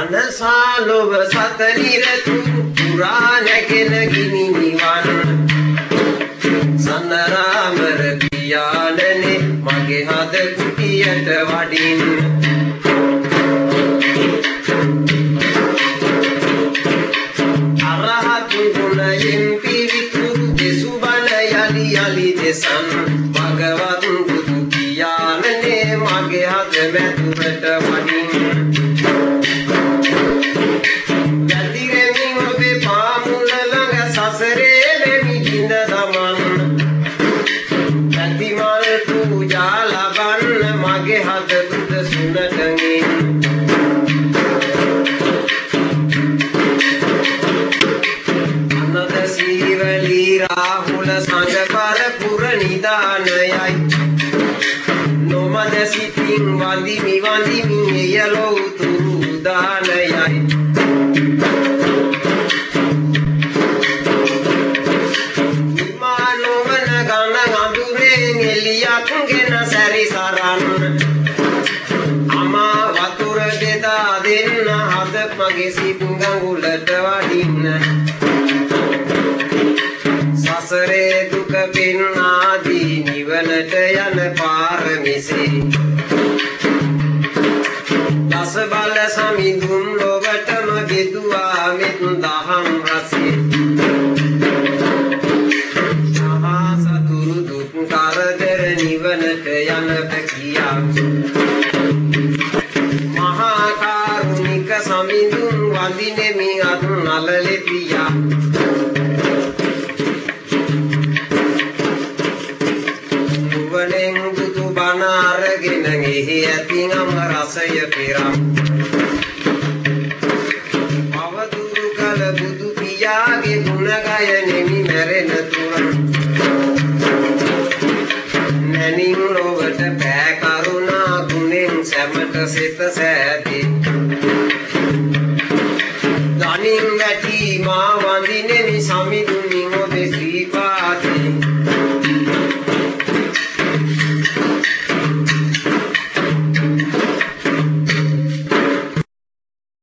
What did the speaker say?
මනසාලොව සතනිරතු පුරාණගෙන ගිනි නිවන් සන්නරාමර පියාණනේ මගේ හද කුටියට වඩින් අරහත් ගුණයෙන් පිරිපුරු දෙසු බල යලි යලි දෙසන් භගවත් බුදු පියාණනේ මගේ හද මැදුරට වඩින් राहुल संग पर पुर निदानयයි නොමද සිතින් වඳිමි වඳිමි යලෝ තුරු දානයයි මානවන ගණ අඳුරෙන් එලියක් ගෙන සැරිසරන් අමා වතුර දෙදා දෙන්න හද මගේ සිත් ගඟුලට වඩින්න සසරේ දුක පින්නාදී නිවනට යන පාර මිසී දස බල සමිඳුන් ලොවටම ගෙදුවා මෙත් දහම් රසී මහා සතුරු දුක් කරදර නිවනට යන පැකියා මහා කාරුණික සමිඳුන් වඳිනෙමි අත් නලලෙ පියා අරගෙන ගිහි ඇතින් අම රසය පිරම් අවදුරු කල බුදු පියාගේ ගුණ ගයනෙමි මැරෙන තුරන් නැනින් ලොවට පෑ කරුණා ගුණෙන් සැමට සිත සෑදී දනින් වැටි මා